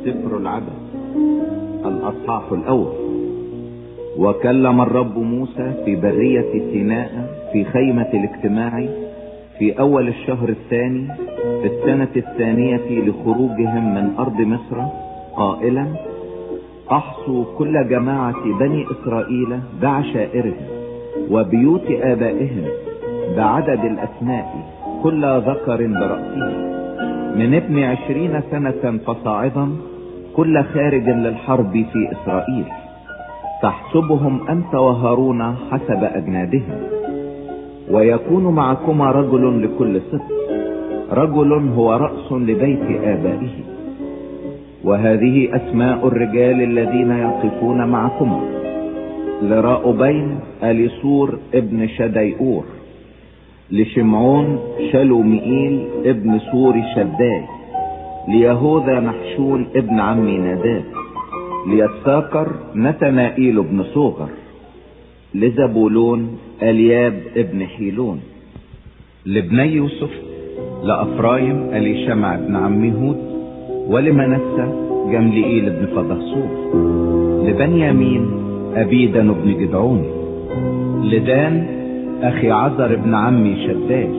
سفر العدد الأصحاح الأول. وكلم الرب موسى في برية سيناء في خيمة الاجتماع في أول الشهر الثاني في السنة الثانية لخروجهم من أرض مصر قائلا: أحصوا كل جماعة بني إسرائيل بعشائرهم وبيوت آبائهم بعدد الأسماء كل ذكر برأسه من ابن 20 سنة فصاعدا كل خارج للحرب في إسرائيل، تحسبهم أنت وهارون حسب أجنادهم. ويكون معكما رجل لكل سبط، رجل هو رأس لبيت آبائه. وهذه أسماء الرجال الذين يقفون معكما: لراؤبين أليسور ابن شديئور، لشمعون شلومئيل ابن سور شداي، ليهوذا نحشون ابن عمي ناداب، ليساكر نتنائيل ابن صوغر، لزبولون الياب ابن حيلون، لابني يوسف لأفرايم أليشمع ابن عمي هود، ولمنسى جملئيل ابن فدهصور، لبنيامين أبيدن ابن جدعون، لدان أخي عذر ابن عمي شداي،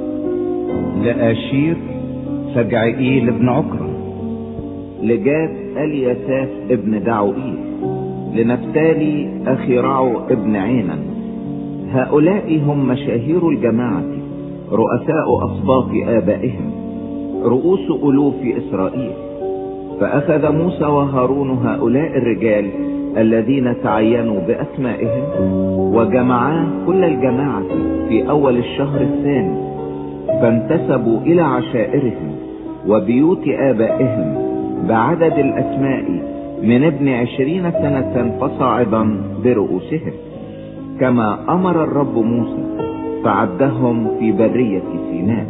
لآشير سجعئيل ابن عكرة، لجاد اليساف ابن دعوئيل، لنفتالي أخي رعو ابن عينا. هؤلاء هم مشاهير الجماعة، رؤساء أصباط آبائهم، رؤوس ألوف إسرائيل. فأخذ موسى وهارون هؤلاء الرجال الذين تعينوا بأسمائهم وجمعا كل الجماعة في أول الشهر الثاني، فانتسبوا إلى عشائرهم وبيوت آبائهم بعدد الأسماء من ابن 20 سنة فصاعدا برؤوسهم، كما أمر الرب موسى، فعدهم في برية سيناء.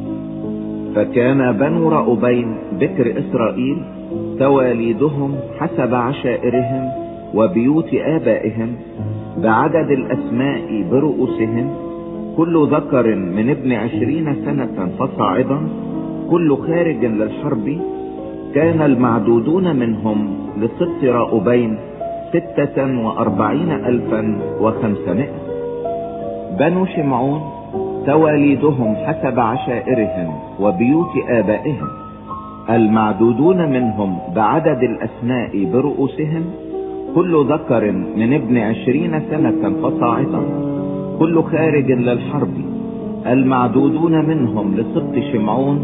فكان بنو راؤبين بكر إسرائيل تواليدهم حسب عشائرهم وبيوت آبائهم بعدد الأسماء برؤوسهم، كل ذكر من ابن 20 سنة فصاعدا كل خارج للحرب. كان المعدودون منهم لسبط راؤبين 46,500. بنو شمعون تواليدهم حسب عشائرهم وبيوت آبائهم المعدودون منهم بعدد الأسماء برؤوسهم، كل ذكر من ابن 20 سنة فصاعدا كل خارج للحرب. المعدودون منهم لسبط شمعون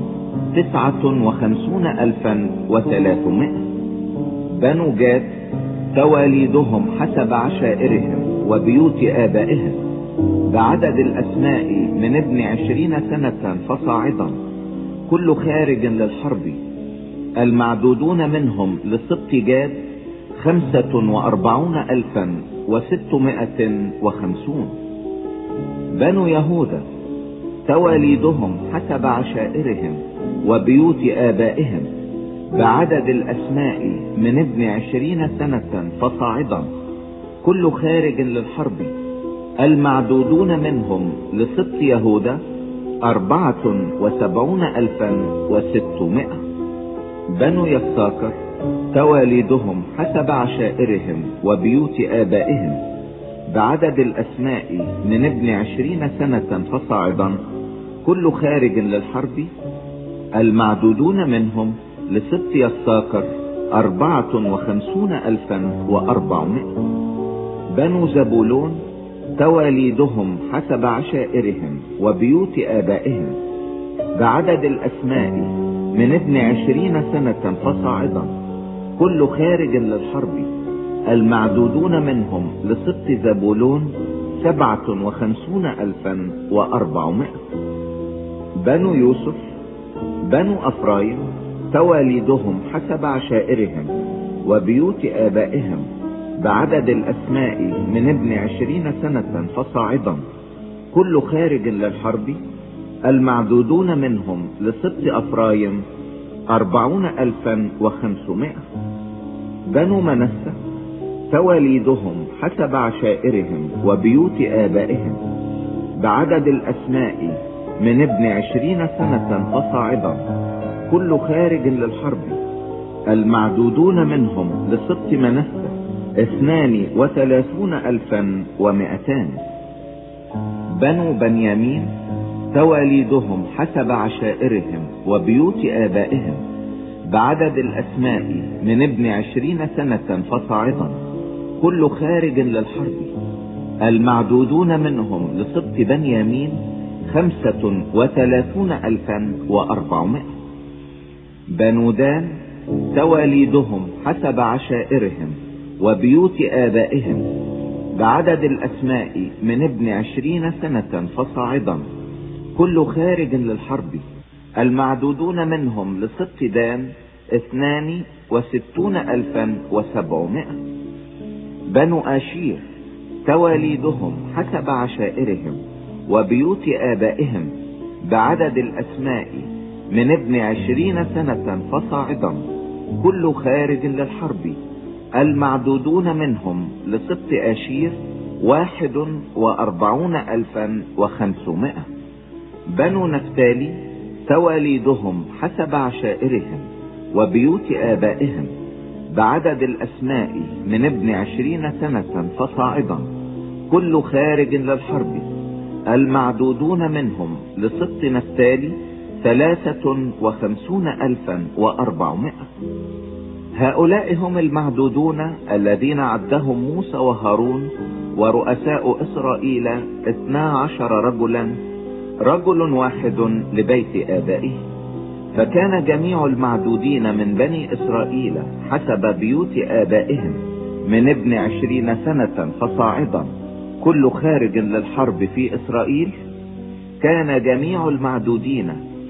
59,300. بنو جاد تواليدهم حسب عشائرهم وبيوت آبائهم بعدد الأسماء من ابن 20 سنة فصاعدا كل خارج للحرب. المعدودون منهم لسبط جاد 45,650. بنو يهوذا تواليدهم حسب عشائرهم وبيوت آبائهم بعدد الأسماء من ابن 20 سنة فصاعدا كل خارج للحرب. المعدودون منهم لسبط يهوذا 74,600. بنو يساكر تواليدهم حسب عشائرهم وبيوت آبائهم بعدد الأسماء من ابن 20 سنة فصاعدا كل خارج للحرب. المعدودون منهم لسبط يساكر 54,400. بنو زبولون تواليدهم حسب عشائرهم وبيوت آبائهم بعدد الأسماء من ابن 20 سنة فصاعدا كل خارج للحرب. المعدودون منهم لسبط زبولون 57,400. بنو يوسف بنو أفرايم تواليدهم حسب عشائرهم وبيوت آبائهم بعدد الأسماء من ابن 20 سنة فصاعدا كل خارج للحرب. المعدودون منهم لسبط أفرايم 40,500. بنو منسى تواليدهم حسب عشائرهم وبيوت آبائهم بعدد الأسماء من ابن 20 سنة فصاعدا كل خارج للحرب. المعدودون منهم لسبط منسى 32,200. بنو بنيامين تواليدهم حسب عشائرهم وبيوت آبائهم بعدد الأسماء من ابن 20 سنة فصاعدا كل خارج للحرب. المعدودون منهم لسبط بنيامين 35,400. بنو دان تواليدهم حسب عشائرهم وبيوت آبائهم بعدد الأسماء من ابن 20 سنة فصاعدا كل خارج للحرب. المعدودون منهم لسبط دان 62,700. بنو آشير تواليدهم حسب عشائرهم وبيوت آبائهم بعدد الأسماء من ابن 20 سنة فصاعدا كل خارج للحرب. المعدودون منهم لسبط آشير 41,500. بنو نفتالي تواليدهم حسب عشائرهم وبيوت آبائهم بعدد الأسماء من ابن 20 سنة فصاعدا كل خارج للحرب. المعدودون منهم لسبط نفتالي 53,400. هؤلاء هم المعدودون الذين عدهم موسى وهارون ورؤساء إسرائيل 12 رجلا، رجل واحد لبيت آبائه. فكان جميع المعدودين من بني إسرائيل حسب بيوت آبائهم من ابن 20 سنة فصاعدا كل خارج للحرب في إسرائيل كان جميع المعدودين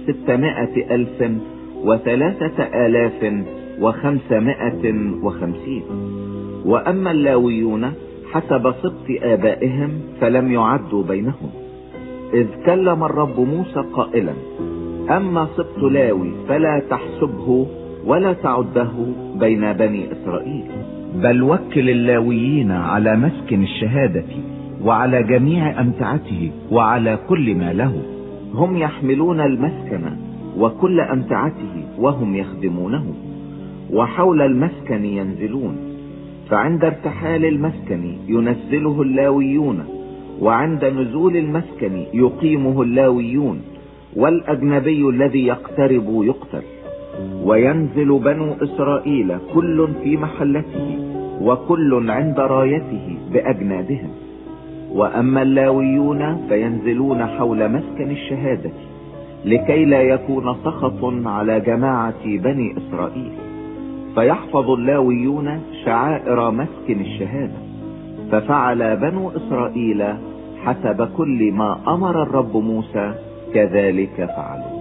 603,550. وأما اللاويون حسب سبط آبائهم فلم يعدوا بينهم، إذ كلم الرب موسى قائلا: أما سبط لاوي فلا تحسبه ولا تعده بين بني إسرائيل، بل وكل اللاويين على مسكن الشهادة وعلى جميع أمتعته وعلى كل ما له. هم يحملون المسكن وكل أمتعته وهم يخدمونه، وحول المسكن ينزلون. فعند ارتحال المسكن ينزله اللاويون، وعند نزول المسكن يقيمه اللاويون، والأجنبي الذي يقترب يقتل. وينزل بنو إسرائيل كل في محلته وكل عند رايته بأجنادهم. وأما اللاويون فينزلون حول مسكن الشهادة لكي لا يكون سخط على جماعة بني إسرائيل، فيحفظ اللاويون شعائر مسكن الشهادة. ففعل بنو إسرائيل حسب كل ما أمر الرب موسى كذلك فعلوا.